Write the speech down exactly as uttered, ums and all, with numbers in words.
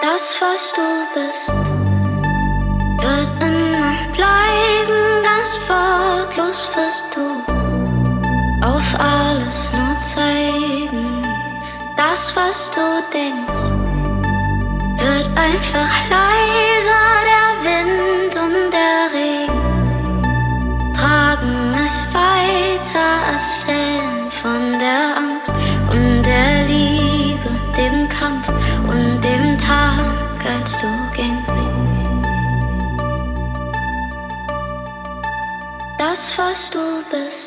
Das, was du bist, wird immer bleiben, ganz wortlos wirst du auf alles nur zeigen. Das, was du denkst, wird einfach leiser, der Wind und der Regen tragen es weiter, erzählen von der Angst und der Liebe, dem Kampf und dem Tag, als du gingst. Das, was du bist,